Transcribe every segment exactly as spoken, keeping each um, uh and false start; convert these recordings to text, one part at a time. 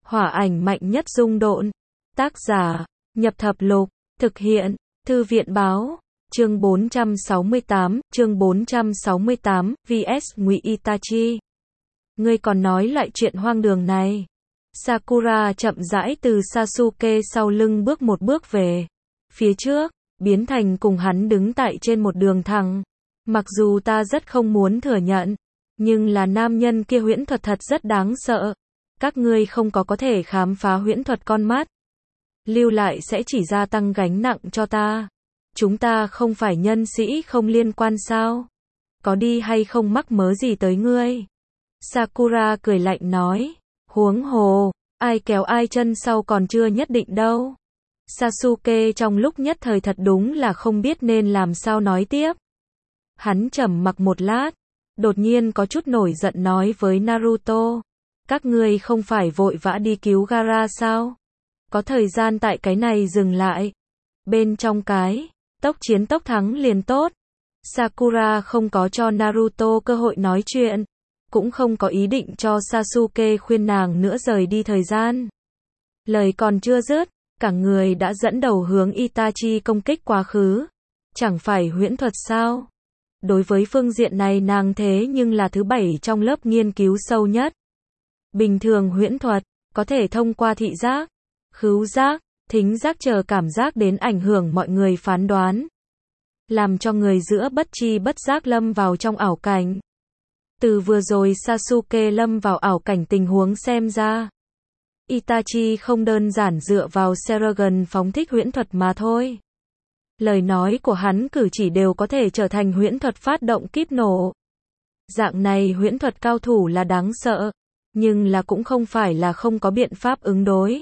Hỏa ảnh mạnh nhất dung độn. Tác giả, Nhập Thập Lục, thực hiện, Thư viện Báo. Chương bốn trăm sáu mươi tám, chương bốn trăm sáu mươi tám, vs Ngụy Itachi. Ngươi còn nói loại chuyện hoang đường này. Sakura chậm rãi từ Sasuke sau lưng bước một bước về phía trước, biến thành cùng hắn đứng tại trên một đường thẳng. Mặc dù ta rất không muốn thừa nhận, nhưng là nam nhân kia huyễn thuật thật rất đáng sợ. Các ngươi không có có thể khám phá huyễn thuật con mắt. Lưu lại sẽ chỉ gia tăng gánh nặng cho ta. Chúng ta không phải nhân sĩ không liên quan sao? Có đi hay không mắc mớ gì tới ngươi? Sakura cười lạnh nói. Huống hồ, ai kéo ai chân sau còn chưa nhất định đâu. Sasuke trong lúc nhất thời thật đúng là không biết nên làm sao nói tiếp. Hắn trầm mặc một lát, đột nhiên có chút nổi giận nói với Naruto. Các ngươi không phải vội vã đi cứu Gaara sao? Có thời gian tại cái này dừng lại. Bên trong cái, tốc chiến tốc thắng liền tốt. Sakura không có cho Naruto cơ hội nói chuyện. Cũng không có ý định cho Sasuke khuyên nàng nữa rời đi thời gian. Lời còn chưa dứt, cả người đã dẫn đầu hướng Itachi công kích quá khứ. Chẳng phải huyễn thuật sao? Đối với phương diện này nàng thế nhưng là thứ bảy trong lớp nghiên cứu sâu nhất. Bình thường huyễn thuật, có thể thông qua thị giác, khứu giác, thính giác chờ cảm giác đến ảnh hưởng mọi người phán đoán. Làm cho người giữa bất tri bất giác lâm vào trong ảo cảnh. Từ vừa rồi Sasuke lâm vào ảo cảnh tình huống xem ra. Itachi không đơn giản dựa vào Sharingan phóng thích huyễn thuật mà thôi. Lời nói của hắn cử chỉ đều có thể trở thành huyễn thuật phát động kíp nổ. Dạng này huyễn thuật cao thủ là đáng sợ, nhưng là cũng không phải là không có biện pháp ứng đối.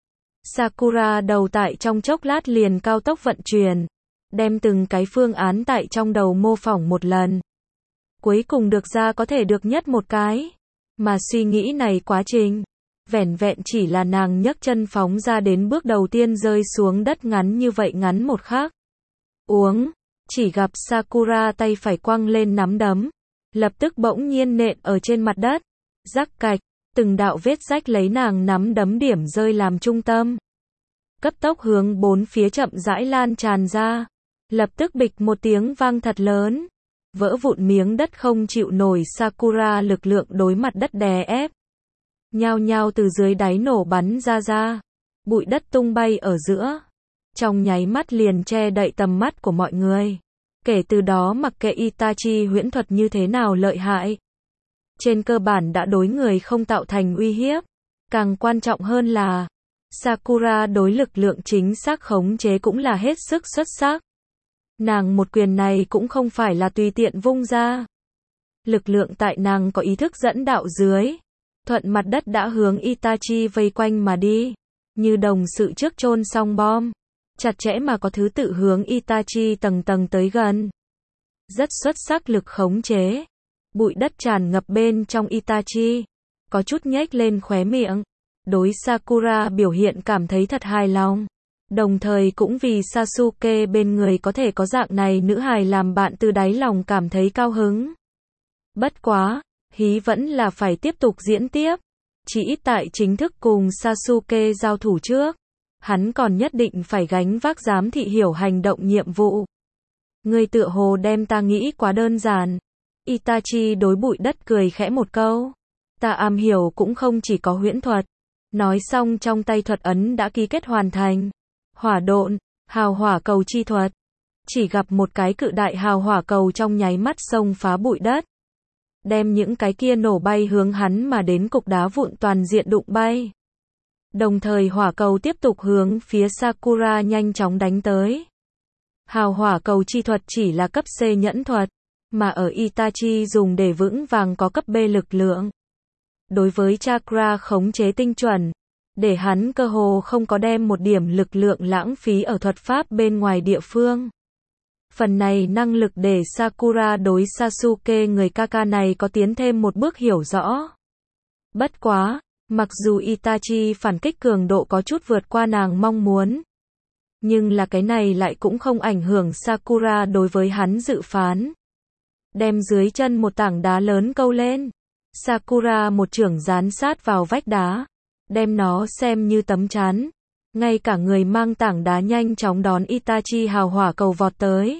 Sakura đầu tại trong chốc lát liền cao tốc vận chuyển, đem từng cái phương án tại trong đầu mô phỏng một lần. Cuối cùng được ra có thể được nhất một cái. Mà suy nghĩ này quá trình, vẻn vẹn chỉ là nàng nhấc chân phóng ra đến bước đầu tiên rơi xuống đất ngắn như vậy ngắn một khắc. Uống, chỉ gặp Sakura tay phải quăng lên nắm đấm, lập tức bỗng nhiên nện ở trên mặt đất, rắc cạch, từng đạo vết rách lấy nàng nắm đấm điểm rơi làm trung tâm. Cấp tốc hướng bốn phía chậm rãi lan tràn ra, lập tức bịch một tiếng vang thật lớn. Vỡ vụn miếng đất không chịu nổi Sakura lực lượng đối mặt đất đè ép. Nhao nhao từ dưới đáy nổ bắn ra ra. Bụi đất tung bay ở giữa. Trong nháy mắt liền che đậy tầm mắt của mọi người. Kể từ đó mặc kệ Itachi huyễn thuật như thế nào lợi hại. Trên cơ bản đã đối người không tạo thành uy hiếp. Càng quan trọng hơn là, Sakura đối lực lượng chính xác khống chế cũng là hết sức xuất sắc. Nàng một quyền này cũng không phải là tùy tiện vung ra. Lực lượng tại nàng có ý thức dẫn đạo dưới. Thuận mặt đất đã hướng Itachi vây quanh mà đi. Như đồng sự trước chôn xong bom. Chặt chẽ mà có thứ tự hướng Itachi tầng tầng tới gần. Rất xuất sắc lực khống chế. Bụi đất tràn ngập bên trong Itachi. Có chút nhếch lên khóe miệng. Đối Sakura biểu hiện cảm thấy thật hài lòng. Đồng thời cũng vì Sasuke bên người có thể có dạng này nữ hài làm bạn từ đáy lòng cảm thấy cao hứng. Bất quá, hí vẫn là phải tiếp tục diễn tiếp. Chỉ ít tại chính thức cùng Sasuke giao thủ trước, hắn còn nhất định phải gánh vác giám thị hiểu hành động nhiệm vụ. Ngươi tựa hồ đem ta nghĩ quá đơn giản. Itachi đối bụi đất cười khẽ một câu. Ta am hiểu cũng không chỉ có huyễn thuật. Nói xong trong tay thuật ấn đã ký kết hoàn thành. Hỏa độn, hào hỏa cầu chi thuật. Chỉ gặp một cái cự đại hào hỏa cầu trong nháy mắt xông phá bụi đất. Đem những cái kia nổ bay hướng hắn mà đến cục đá vụn toàn diện đụng bay. Đồng thời hỏa cầu tiếp tục hướng phía Sakura nhanh chóng đánh tới. Hào hỏa cầu chi thuật chỉ là cấp C nhẫn thuật, mà ở Itachi dùng để vững vàng có cấp B lực lượng. Đối với chakra khống chế tinh chuẩn, để hắn cơ hồ không có đem một điểm lực lượng lãng phí ở thuật pháp bên ngoài địa phương. Phần này năng lực để Sakura đối Sasuke người Kaka này có tiến thêm một bước hiểu rõ. Bất quá, mặc dù Itachi phản kích cường độ có chút vượt qua nàng mong muốn, nhưng là cái này lại cũng không ảnh hưởng Sakura đối với hắn dự phán. Đem dưới chân một tảng đá lớn câu lên, Sakura một chưởng dán sát vào vách đá. đem nó xem như tấm chắn. Ngay cả người mang tảng đá nhanh chóng đón Itachi hào hỏa cầu vọt tới.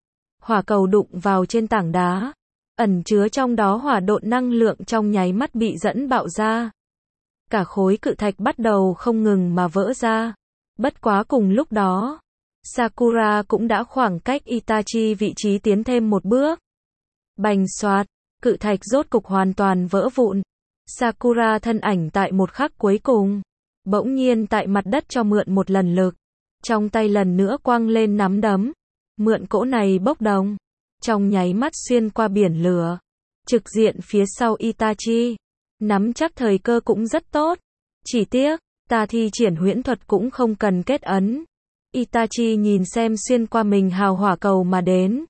Hỏa cầu đụng vào trên tảng đá, ẩn chứa trong đó hỏa độn năng lượng trong nháy mắt bị dẫn bạo ra. Cả khối cự thạch bắt đầu không ngừng mà vỡ ra. Bất quá cùng lúc đó, Sakura cũng đã khoảng cách Itachi vị trí tiến thêm một bước. Bành xoạt, cự thạch rốt cục hoàn toàn vỡ vụn. Sakura thân ảnh tại một khắc cuối cùng, bỗng nhiên tại mặt đất cho mượn một lần lực. Trong tay lần nữa quăng lên nắm đấm. Mượn cỗ này bốc đồng. Trong nháy mắt xuyên qua biển lửa. Trực diện phía sau Itachi. Nắm chắc thời cơ cũng rất tốt. Chỉ tiếc, ta thi triển huyễn thuật cũng không cần kết ấn. Itachi nhìn xem xuyên qua mình hào hỏa cầu mà đến.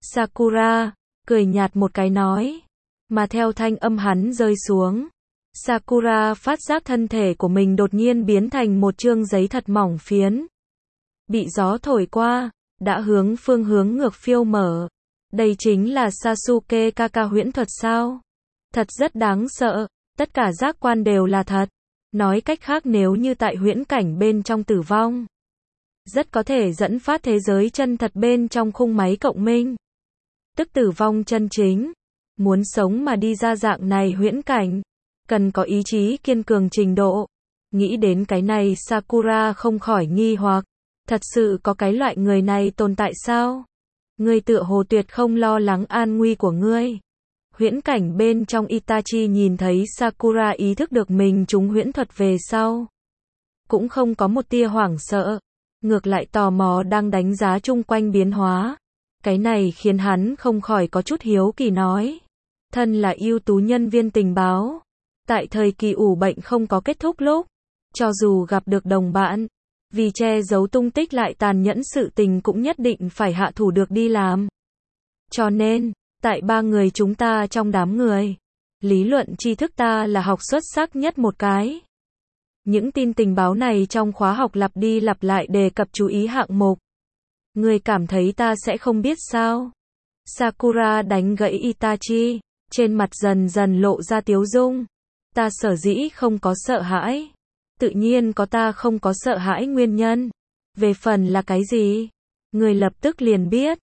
Sakura, cười nhạt một cái nói. Mà theo thanh âm hắn rơi xuống, Sakura phát giác thân thể của mình đột nhiên biến thành một chương giấy thật mỏng phiến. Bị gió thổi qua, đã hướng phương hướng ngược phiêu mở. Đây chính là Sasuke Kaka huyễn thuật sao? Thật rất đáng sợ, tất cả giác quan đều là thật. Nói cách khác nếu như tại huyễn cảnh bên trong tử vong, rất có thể dẫn phát thế giới chân thật bên trong khung máy cộng minh. Tức tử vong chân chính. Muốn sống mà đi ra dạng này huyễn cảnh, cần có ý chí kiên cường trình độ. Nghĩ đến cái này Sakura không khỏi nghi hoặc. Thật sự có cái loại người này tồn tại sao? Ngươi tựa hồ tuyệt không lo lắng an nguy của ngươi. Huyễn cảnh bên trong Itachi nhìn thấy Sakura ý thức được mình trúng huyễn thuật về sau. Cũng không có một tia hoảng sợ. Ngược lại tò mò đang đánh giá chung quanh biến hóa. Cái này khiến hắn không khỏi có chút hiếu kỳ nói. Thân là ưu tú nhân viên tình báo. Tại thời kỳ ủ bệnh không có kết thúc lúc. Cho dù gặp được đồng bạn. Vì che giấu tung tích lại tàn nhẫn sự tình cũng nhất định phải hạ thủ được đi làm. Cho nên, tại ba người chúng ta trong đám người. Lý luận tri thức ta là học xuất sắc nhất một cái. Những tin tình báo này trong khóa học lặp đi lặp lại đề cập chú ý hạng mục. Người cảm thấy ta sẽ không biết sao? Sakura đánh gãy Itachi, trên mặt dần dần lộ ra tiếu dung. Ta sở dĩ không có sợ hãi. Tự nhiên có ta không có sợ hãi nguyên nhân. Về phần là cái gì? Người lập tức liền biết.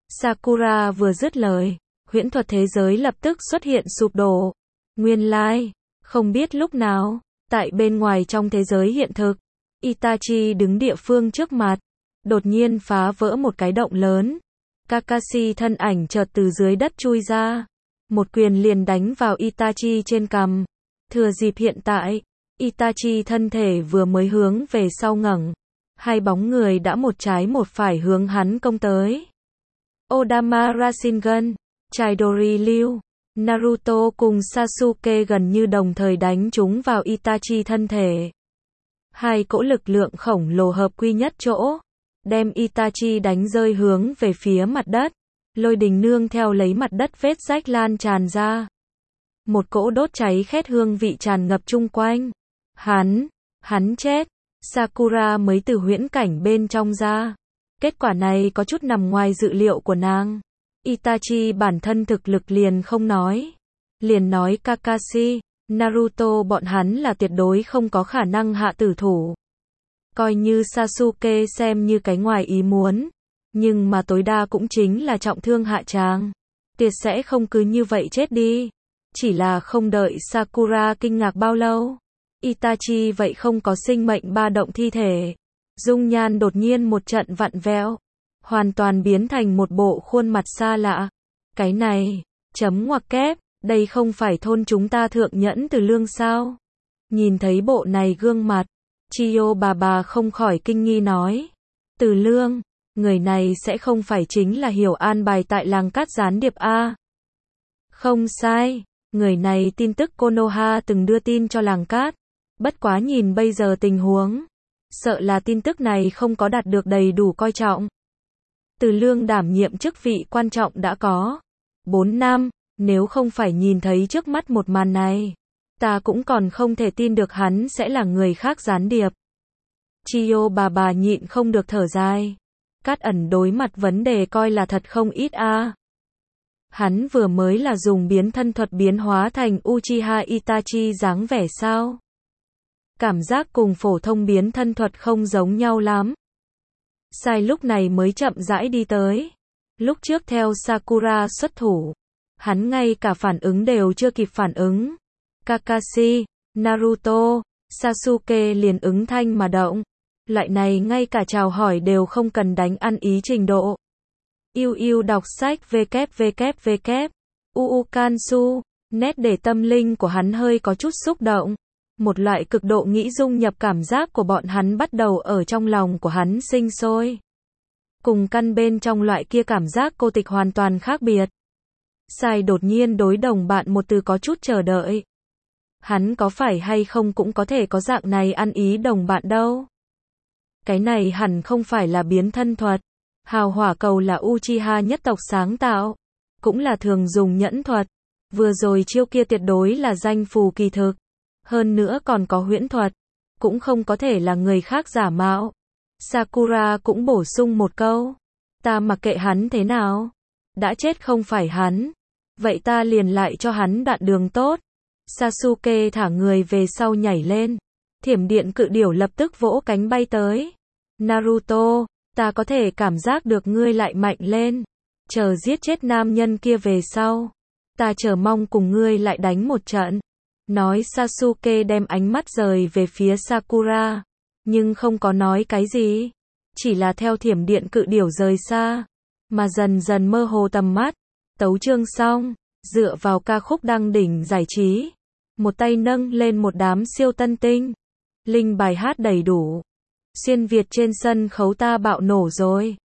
Sakura vừa dứt lời, huyễn thuật thế giới lập tức xuất hiện sụp đổ. Nguyên lai, không biết lúc nào, tại bên ngoài trong thế giới hiện thực, Itachi đứng địa phương trước mặt, đột nhiên phá vỡ một cái động lớn. Kakashi thân ảnh chợt từ dưới đất chui ra, một quyền liền đánh vào Itachi trên cằm. Thừa dịp hiện tại, Itachi thân thể vừa mới hướng về sau ngẩng, hai bóng người đã một trái một phải hướng hắn công tới. Odama Rasengan, Chidori Ryu, Naruto cùng Sasuke gần như đồng thời đánh trúng vào Itachi thân thể. Hai cỗ lực lượng khổng lồ hợp quy nhất chỗ, đem Itachi đánh rơi hướng về phía mặt đất. Lôi đình nương theo lấy mặt đất vết rách lan tràn ra. Một cỗ đốt cháy khét hương vị tràn ngập chung quanh. Hắn, hắn chết. Sakura mới từ huyễn cảnh bên trong ra. Kết quả này có chút nằm ngoài dự liệu của nàng. Itachi bản thân thực lực liền không nói. Liền nói Kakashi, Naruto bọn hắn là tuyệt đối không có khả năng hạ tử thủ. Coi như Sasuke xem như cái ngoài ý muốn. Nhưng mà tối đa cũng chính là trọng thương hạ tràng. Tuyệt sẽ không cứ như vậy chết đi. Chỉ là không đợi Sakura kinh ngạc bao lâu. Itachi vậy không có sinh mệnh ba động thi thể. Dung nhan đột nhiên một trận vặn vẹo. Hoàn toàn biến thành một bộ khuôn mặt xa lạ. Cái này, chấm ngoặc kép, đây không phải thôn chúng ta thượng nhẫn từ lương sao? Nhìn thấy bộ này gương mặt, Chiyo bà bà không khỏi kinh nghi nói. Từ lương, người này sẽ không phải chính là Hiểu an bài tại làng cát gián điệp A. Không sai, người này tin tức Konoha từng đưa tin cho làng cát. Bất quá nhìn bây giờ tình huống, sợ là tin tức này không có đạt được đầy đủ coi trọng. Từ lương đảm nhiệm chức vị quan trọng đã có bốn năm, nếu không phải nhìn thấy trước mắt một màn này, ta cũng còn không thể tin được hắn sẽ là người khác gián điệp. Chiyo bà bà nhịn không được thở dài. Cát ẩn đối mặt vấn đề coi là thật không ít a. Hắn vừa mới là dùng biến thân thuật biến hóa thành Uchiha Itachi dáng vẻ sao? Cảm giác cùng phổ thông biến thân thuật không giống nhau lắm. Sai lúc này mới chậm rãi đi tới. Lúc trước theo Sakura xuất thủ, hắn ngay cả phản ứng đều chưa kịp phản ứng. Kakashi, Naruto, Sasuke liền ứng thanh mà động. Loại này ngay cả chào hỏi đều không cần đánh ăn ý trình độ. Yêu yêu đọc sách www. Uu Kansu, nét để tâm linh của hắn hơi có chút xúc động. Một loại cực độ nghĩ dung nhập cảm giác của bọn hắn bắt đầu ở trong lòng của hắn sinh sôi. Cùng căn bên trong loại kia cảm giác cô tịch hoàn toàn khác biệt. Sai đột nhiên đối đồng bạn một từ có chút chờ đợi. Hắn có phải hay không cũng có thể có dạng này ăn ý đồng bạn đâu. Cái này hẳn không phải là biến thân thuật. Hào hỏa cầu là Uchiha nhất tộc sáng tạo. Cũng là thường dùng nhẫn thuật. Vừa rồi chiêu kia tuyệt đối là danh phù kỳ thực. Hơn nữa còn có huyễn thuật. Cũng không có thể là người khác giả mạo. Sakura cũng bổ sung một câu. Ta mặc kệ hắn thế nào. Đã chết không phải hắn. Vậy ta liền lại cho hắn đoạn đường tốt. Sasuke thả người về sau nhảy lên. Thiểm điện cự điểu lập tức vỗ cánh bay tới. Naruto, ta có thể cảm giác được ngươi lại mạnh lên. Chờ giết chết nam nhân kia về sau. Ta chờ mong cùng ngươi lại đánh một trận. Nói Sasuke đem ánh mắt rời về phía Sakura. Nhưng không có nói cái gì. Chỉ là theo thiểm điện cự điểu rời xa. Mà dần dần mơ hồ tầm mắt. Tấu chương xong. Dựa vào ca khúc đăng đỉnh giải trí. Một tay nâng lên một đám siêu tân tinh. Linh bài hát đầy đủ. Xuyên Việt trên sân khấu ta bạo nổ rồi.